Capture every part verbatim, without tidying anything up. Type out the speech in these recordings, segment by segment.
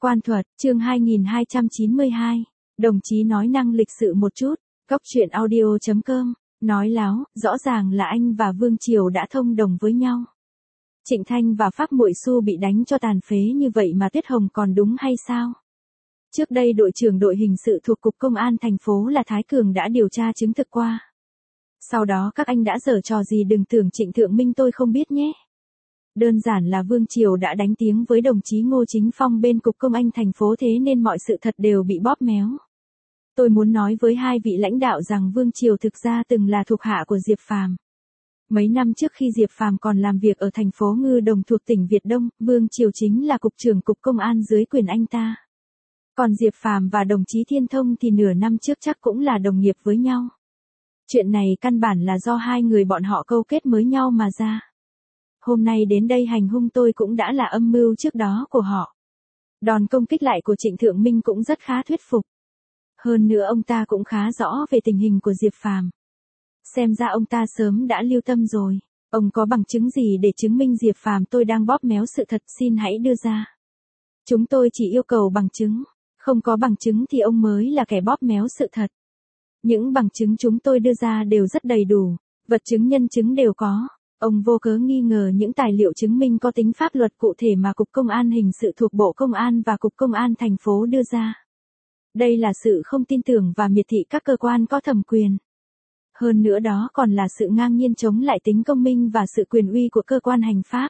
Quan thuật, chương hai nghìn hai trăm chín mươi hai. Đồng chí nói năng lịch sự một chút. Góc truyện audio chấm com. Nói láo, rõ ràng là anh và Vương Triều đã thông đồng với nhau. Trịnh Thanh và Phác Muội Xu bị đánh cho tàn phế như vậy mà Tuyết Hồng còn đúng hay sao? Trước đây đội trưởng đội hình sự thuộc Cục Công an thành phố là Thái Cường đã điều tra chứng thực qua. Sau đó các anh đã giở trò gì đừng tưởng Trịnh Thượng Minh tôi không biết nhé. Đơn giản là Vương Triều đã đánh tiếng với đồng chí Ngô Chính Phong bên Cục Công an thành phố thế nên mọi sự thật đều bị bóp méo. Tôi muốn nói với hai vị lãnh đạo rằng Vương Triều thực ra từng là thuộc hạ của Diệp Phàm. Mấy năm trước khi Diệp Phàm còn làm việc ở thành phố Ngư Đồng thuộc tỉnh Việt Đông, Vương Triều chính là cục trưởng Cục Công an dưới quyền anh ta. Còn Diệp Phàm và đồng chí Thiên Thông thì nửa năm trước chắc cũng là đồng nghiệp với nhau. Chuyện này căn bản là do hai người bọn họ câu kết với nhau mà ra. Hôm nay đến đây hành hung tôi cũng đã là âm mưu trước đó của họ. Đòn công kích lại của Trịnh Thượng Minh cũng rất khá thuyết phục. Hơn nữa ông ta cũng khá rõ về tình hình của Diệp Phàm. Xem ra ông ta sớm đã lưu tâm rồi. Ông có bằng chứng gì để chứng minh Diệp Phàm tôi đang bóp méo sự thật, xin hãy đưa ra. Chúng tôi chỉ yêu cầu bằng chứng. Không có bằng chứng thì ông mới là kẻ bóp méo sự thật. Những bằng chứng chúng tôi đưa ra đều rất đầy đủ. Vật chứng nhân chứng đều có. Ông vô cớ nghi ngờ những tài liệu chứng minh có tính pháp luật cụ thể mà Cục Công an hình sự thuộc Bộ Công an và Cục Công an thành phố đưa ra. Đây là sự không tin tưởng và miệt thị các cơ quan có thẩm quyền. Hơn nữa đó còn là sự ngang nhiên chống lại tính công minh và sự quyền uy của cơ quan hành pháp.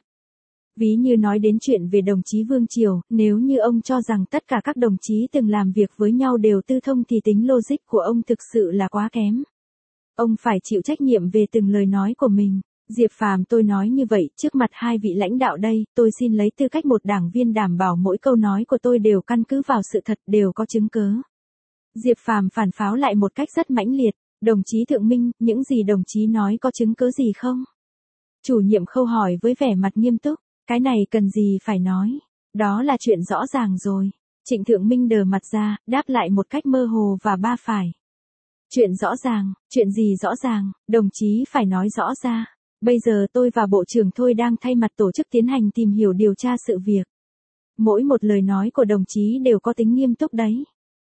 Ví như nói đến chuyện về đồng chí Vương Triều, nếu như ông cho rằng tất cả các đồng chí từng làm việc với nhau đều tư thông thì tính logic của ông thực sự là quá kém. Ông phải chịu trách nhiệm về từng lời nói của mình. Diệp Phàm tôi nói như vậy, trước mặt hai vị lãnh đạo đây, tôi xin lấy tư cách một đảng viên đảm bảo mỗi câu nói của tôi đều căn cứ vào sự thật, đều có chứng cứ. Diệp Phàm phản pháo lại một cách rất mãnh liệt, đồng chí Thượng Minh, những gì đồng chí nói có chứng cứ gì không? Chủ nhiệm Khâu hỏi với vẻ mặt nghiêm túc, cái này cần gì phải nói, đó là chuyện rõ ràng rồi. Trịnh Thượng Minh đờ mặt ra, đáp lại một cách mơ hồ và ba phải. Chuyện rõ ràng, chuyện gì rõ ràng, đồng chí phải nói rõ ra. Bây giờ tôi và Bộ trưởng Thôi đang thay mặt tổ chức tiến hành tìm hiểu điều tra sự việc. Mỗi một lời nói của đồng chí đều có tính nghiêm túc đấy.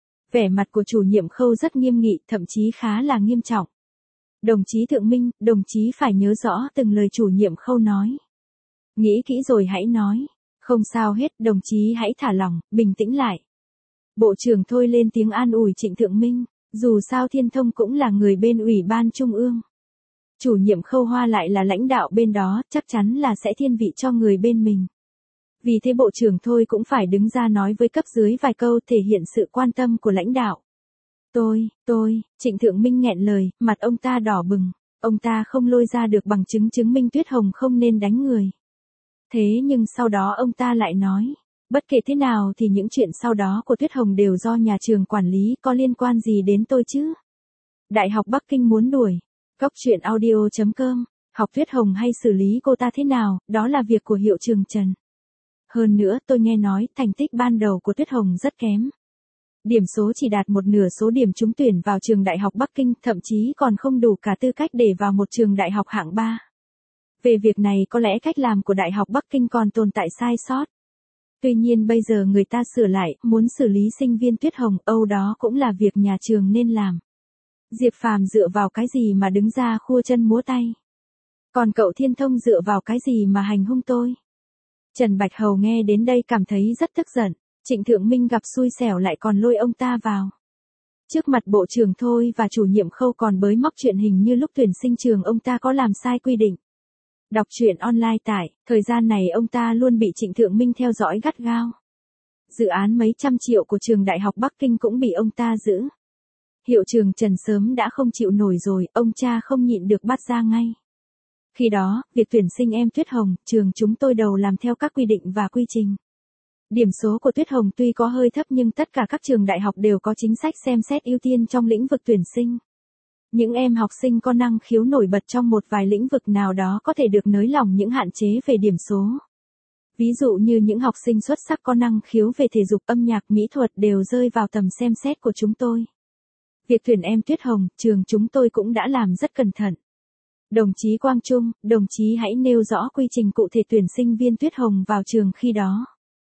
Vẻ mặt của chủ nhiệm Khâu rất nghiêm nghị, thậm chí khá là nghiêm trọng. Đồng chí Thượng Minh, đồng chí phải nhớ rõ từng lời chủ nhiệm Khâu nói. Nghĩ kỹ rồi hãy nói. Không sao hết, đồng chí hãy thả lỏng, bình tĩnh lại. Bộ trưởng Thôi lên tiếng an ủi Trịnh Thượng Minh, dù sao Thiên Thông cũng là người bên Ủy ban Trung ương. Chủ nhiệm Khâu Hoa lại là lãnh đạo bên đó, chắc chắn là sẽ thiên vị cho người bên mình. Vì thế bộ trưởng Thôi cũng phải đứng ra nói với cấp dưới vài câu thể hiện sự quan tâm của lãnh đạo. Tôi, tôi, Trịnh Thượng Minh nghẹn lời, mặt ông ta đỏ bừng. Ông ta không lôi ra được bằng chứng chứng minh Tuyết Hồng không nên đánh người. Thế nhưng sau đó ông ta lại nói, bất kể thế nào thì những chuyện sau đó của Tuyết Hồng đều do nhà trường quản lý, có liên quan gì đến tôi chứ? Đại học Bắc Kinh muốn đuổi. Góc truyện audio chấm com. Học Tuyết Hồng hay xử lý cô ta thế nào, đó là việc của hiệu trường Trần. Hơn nữa tôi nghe nói thành tích ban đầu của Tuyết Hồng rất kém. Điểm số chỉ đạt một nửa số điểm trúng tuyển vào trường Đại học Bắc Kinh, thậm chí còn không đủ cả tư cách để vào một trường đại học hạng ba. Về việc này có lẽ cách làm của Đại học Bắc Kinh còn tồn tại sai sót. Tuy nhiên bây giờ người ta sửa lại, muốn xử lý sinh viên Tuyết Hồng, âu đó cũng là việc nhà trường nên làm. Diệp Phàm dựa vào cái gì mà đứng ra khua chân múa tay? Còn cậu Thiên Thông dựa vào cái gì mà hành hung tôi? Trần Bạch Hầu nghe đến đây cảm thấy rất tức giận. Trịnh Thượng Minh gặp xui xẻo lại còn lôi ông ta vào. Trước mặt bộ trưởng Thôi và chủ nhiệm Khâu còn bới móc chuyện hình như lúc tuyển sinh trường ông ta có làm sai quy định. Đọc truyện online tại, thời gian này ông ta luôn bị Trịnh Thượng Minh theo dõi gắt gao. Dự án mấy trăm triệu của trường Đại học Bắc Kinh cũng bị ông ta giữ. Hiệu trường Trần sớm đã không chịu nổi rồi, ông cha không nhịn được bắt ra ngay. Khi đó, việc tuyển sinh em Tuyết Hồng, trường chúng tôi đầu làm theo các quy định và quy trình. Điểm số của Tuyết Hồng tuy có hơi thấp nhưng tất cả các trường đại học đều có chính sách xem xét ưu tiên trong lĩnh vực tuyển sinh. Những em học sinh có năng khiếu nổi bật trong một vài lĩnh vực nào đó có thể được nới lỏng những hạn chế về điểm số. Ví dụ như những học sinh xuất sắc có năng khiếu về thể dục, âm nhạc, mỹ thuật đều rơi vào tầm xem xét của chúng tôi. Việc tuyển em Tuyết Hồng, trường chúng tôi cũng đã làm rất cẩn thận. Đồng chí Quang Trung, đồng chí hãy nêu rõ quy trình cụ thể tuyển sinh viên Tuyết Hồng vào trường khi đó.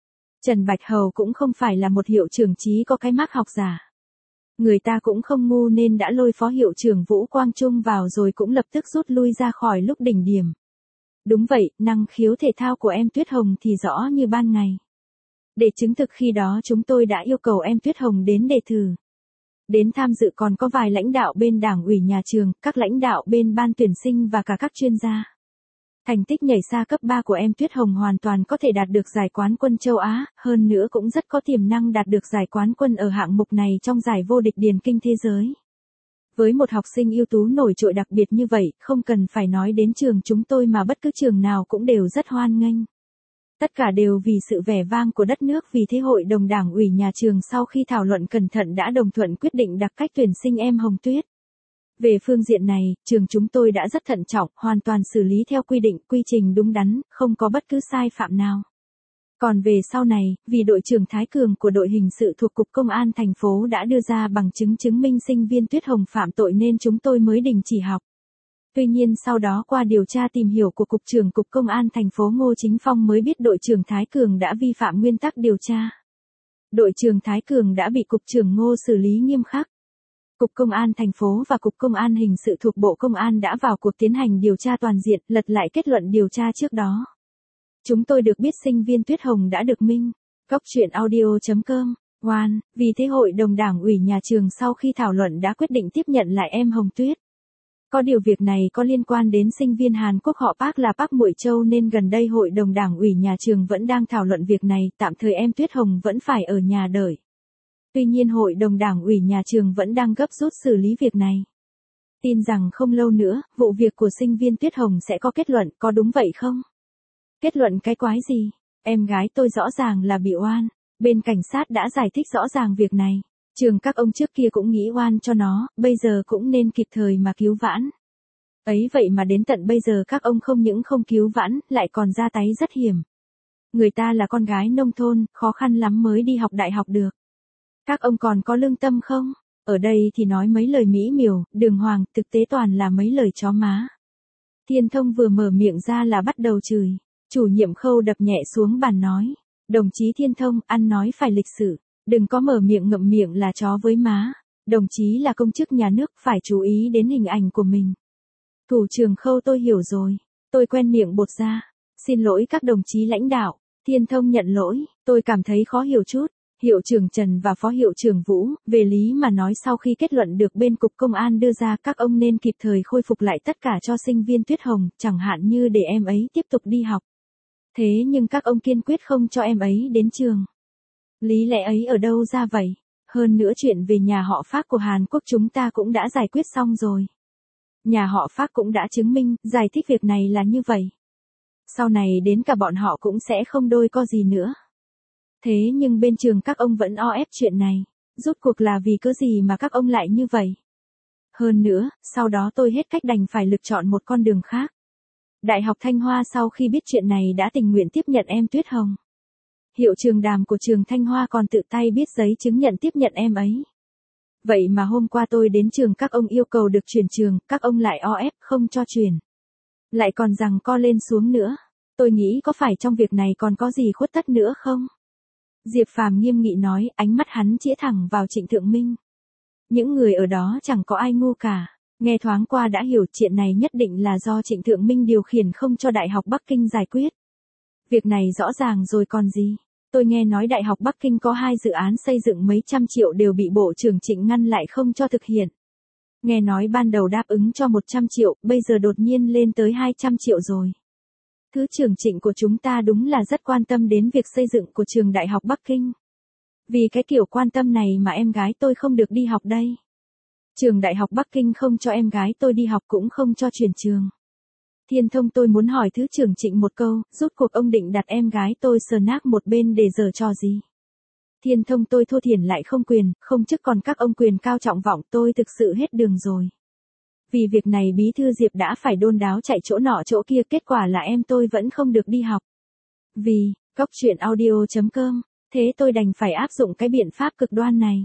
Trần Bạch Hầu cũng không phải là một hiệu trưởng trí có cái mác học giả. Người ta cũng không ngu nên đã lôi phó hiệu trưởng Vũ Quang Trung vào rồi cũng lập tức rút lui ra khỏi lúc đỉnh điểm. Đúng vậy, năng khiếu thể thao của em Tuyết Hồng thì rõ như ban ngày. Để chứng thực khi đó chúng tôi đã yêu cầu em Tuyết Hồng đến đề thử. Đến tham dự còn có vài lãnh đạo bên đảng ủy nhà trường, các lãnh đạo bên ban tuyển sinh và cả các chuyên gia. Thành tích nhảy xa cấp ba của em Tuyết Hồng hoàn toàn có thể đạt được giải quán quân châu Á, hơn nữa cũng rất có tiềm năng đạt được giải quán quân ở hạng mục này trong giải vô địch điền kinh thế giới. Với một học sinh ưu tú nổi trội đặc biệt như vậy, không cần phải nói đến trường chúng tôi mà bất cứ trường nào cũng đều rất hoan nghênh. Tất cả đều vì sự vẻ vang của đất nước, vì thế hội đồng đảng ủy nhà trường sau khi thảo luận cẩn thận đã đồng thuận quyết định đặc cách tuyển sinh em Hồng Tuyết. Về phương diện này, trường chúng tôi đã rất thận trọng, hoàn toàn xử lý theo quy định, quy trình đúng đắn, không có bất cứ sai phạm nào. Còn về sau này, vì đội trưởng Thái Cường của đội hình sự thuộc Cục Công an thành phố đã đưa ra bằng chứng chứng minh sinh viên Tuyết Hồng phạm tội nên chúng tôi mới đình chỉ học. Tuy nhiên sau đó qua điều tra tìm hiểu của Cục trưởng Cục Công an thành phố Ngô Chính Phong mới biết đội trưởng Thái Cường đã vi phạm nguyên tắc điều tra. Đội trưởng Thái Cường đã bị Cục trưởng Ngô xử lý nghiêm khắc. Cục Công an thành phố và Cục Công an hình sự thuộc Bộ Công an đã vào cuộc tiến hành điều tra toàn diện, lật lại kết luận điều tra trước đó. Chúng tôi được biết sinh viên Tuyết Hồng đã được minh. Cóc truyện audio chấm com. One, vì thế hội đồng đảng ủy nhà trường sau khi thảo luận đã quyết định tiếp nhận lại em Hồng Tuyết. Có điều việc này có liên quan đến sinh viên Hàn Quốc họ Park là Park Muội Châu nên gần đây hội đồng đảng ủy nhà trường vẫn đang thảo luận việc này, tạm thời em Tuyết Hồng vẫn phải ở nhà đợi. Tuy nhiên hội đồng đảng ủy nhà trường vẫn đang gấp rút xử lý việc này. Tin rằng không lâu nữa, vụ việc của sinh viên Tuyết Hồng sẽ có kết luận, có đúng vậy không? Kết luận cái quái gì? Em gái tôi rõ ràng là bị oan. Bên cảnh sát đã giải thích rõ ràng việc này. Trường các ông trước kia cũng nghĩ oan cho nó, bây giờ cũng nên kịp thời mà cứu vãn. Ấy vậy mà đến tận bây giờ các ông không những không cứu vãn, lại còn ra tay rất hiểm. Người ta là con gái nông thôn, khó khăn lắm mới đi học đại học được. Các ông còn có lương tâm không? Ở đây thì nói mấy lời mỹ miều, đường hoàng, thực tế toàn là mấy lời chó má. Thiên Thông vừa mở miệng ra là bắt đầu chửi. Chủ nhiệm Khâu đập nhẹ xuống bàn nói. Đồng chí Thiên Thông, ăn nói phải lịch sự. Đừng có mở miệng ngậm miệng là chó với má. Đồng chí là công chức nhà nước, phải chú ý đến hình ảnh của mình. Thủ trưởng Khâu tôi hiểu rồi. Tôi quen miệng bột ra. Xin lỗi các đồng chí lãnh đạo. Thiên Thông nhận lỗi, tôi cảm thấy khó hiểu chút. Hiệu trưởng Trần và Phó Hiệu trưởng Vũ, về lý mà nói sau khi kết luận được bên Cục Công an đưa ra các ông nên kịp thời khôi phục lại tất cả cho sinh viên Tuyết Hồng, chẳng hạn như để em ấy tiếp tục đi học. Thế nhưng các ông kiên quyết không cho em ấy đến trường. Lý lẽ ấy ở đâu ra vậy? Hơn nữa chuyện về nhà họ Phác của Hàn Quốc chúng ta cũng đã giải quyết xong rồi. Nhà họ Phác cũng đã chứng minh, giải thích việc này là như vậy. Sau này đến cả bọn họ cũng sẽ không đôi co gì nữa. Thế nhưng bên trường các ông vẫn o ép chuyện này. Rốt cuộc là vì cớ gì mà các ông lại như vậy? Hơn nữa, sau đó tôi hết cách đành phải lựa chọn một con đường khác. Đại học Thanh Hoa sau khi biết chuyện này đã tình nguyện tiếp nhận em Tuyết Hồng. Hiệu trường Đàm của trường Thanh Hoa còn tự tay viết giấy chứng nhận tiếp nhận em ấy. Vậy mà hôm qua tôi đến trường các ông yêu cầu được chuyển trường, các ông lại o ép không cho chuyển. Lại còn rằng co lên xuống nữa. Tôi nghĩ có phải trong việc này còn có gì khuất tất nữa không? Diệp Phàm nghiêm nghị nói, ánh mắt hắn chĩa thẳng vào Trịnh Thượng Minh. Những người ở đó chẳng có ai ngu cả. Nghe thoáng qua đã hiểu chuyện này nhất định là do Trịnh Thượng Minh điều khiển không cho Đại học Bắc Kinh giải quyết. Việc này rõ ràng rồi còn gì. Tôi nghe nói Đại học Bắc Kinh có hai dự án xây dựng mấy trăm triệu đều bị Bộ trưởng Trịnh ngăn lại không cho thực hiện. Nghe nói ban đầu đáp ứng cho một trăm triệu, bây giờ đột nhiên lên tới hai trăm triệu rồi. Thứ trưởng Trịnh của chúng ta đúng là rất quan tâm đến việc xây dựng của trường Đại học Bắc Kinh. Vì cái kiểu quan tâm này mà em gái tôi không được đi học đây. Trường Đại học Bắc Kinh không cho em gái tôi đi học cũng không cho chuyển trường. Thiên Thông, tôi muốn hỏi Thứ trưởng Trịnh một câu, rốt cuộc ông định đặt em gái tôi sờ nác một bên để giở trò gì? Thiên Thông, tôi thô thiển lại không quyền, không chức còn các ông quyền cao trọng vọng, tôi thực sự hết đường rồi. Vì việc này Bí thư Diệp đã phải đôn đáo chạy chỗ nọ chỗ kia, kết quả là em tôi vẫn không được đi học. Vì, cóc truyện audio chấm com, thế tôi đành phải áp dụng cái biện pháp cực đoan này.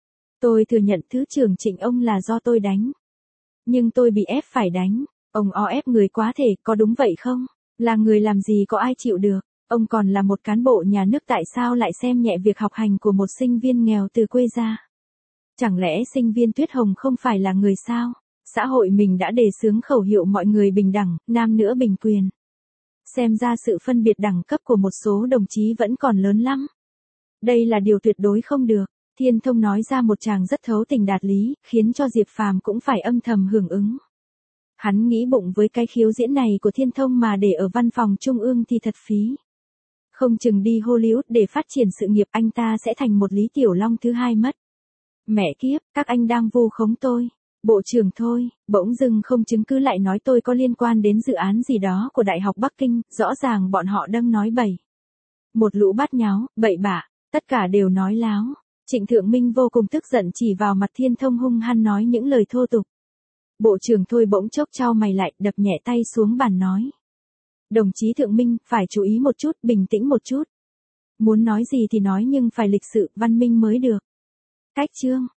Tôi thừa nhận Thứ trưởng Trịnh ông là do tôi đánh. Nhưng tôi bị ép phải đánh. Ông o ép người quá thể, có đúng vậy không? Là người làm gì có ai chịu được. Ông còn là một cán bộ nhà nước tại sao lại xem nhẹ việc học hành của một sinh viên nghèo từ quê ra? Chẳng lẽ sinh viên Tuyết Hồng không phải là người sao? Xã hội mình đã đề xướng khẩu hiệu mọi người bình đẳng, nam nữ bình quyền. Xem ra sự phân biệt đẳng cấp của một số đồng chí vẫn còn lớn lắm. Đây là điều tuyệt đối không được. Thiên Thông nói ra một tràng rất thấu tình đạt lý, khiến cho Diệp Phàm cũng phải âm thầm hưởng ứng. Hắn nghĩ bụng với cái khiếu diễn này của Thiên Thông mà để ở văn phòng trung ương thì thật phí. Không chừng đi Hollywood để phát triển sự nghiệp anh ta sẽ thành một Lý Tiểu Long thứ hai mất. Mẹ kiếp, các anh đang vu khống tôi. Bộ trưởng thôi, bỗng dưng không chứng cứ lại nói tôi có liên quan đến dự án gì đó của Đại học Bắc Kinh, rõ ràng bọn họ đâm nói bậy. Một lũ bát nháo, bậy bạ, tất cả đều nói láo. Trịnh Thượng Minh vô cùng tức giận chỉ vào mặt Thiên Thông hung hăng nói những lời thô tục. Bộ trưởng thôi bỗng chốc chau mày lại, đập nhẹ tay xuống bàn nói. Đồng chí Thượng Minh, phải chú ý một chút, bình tĩnh một chút. Muốn nói gì thì nói nhưng phải lịch sự, văn minh mới được. Cách chương.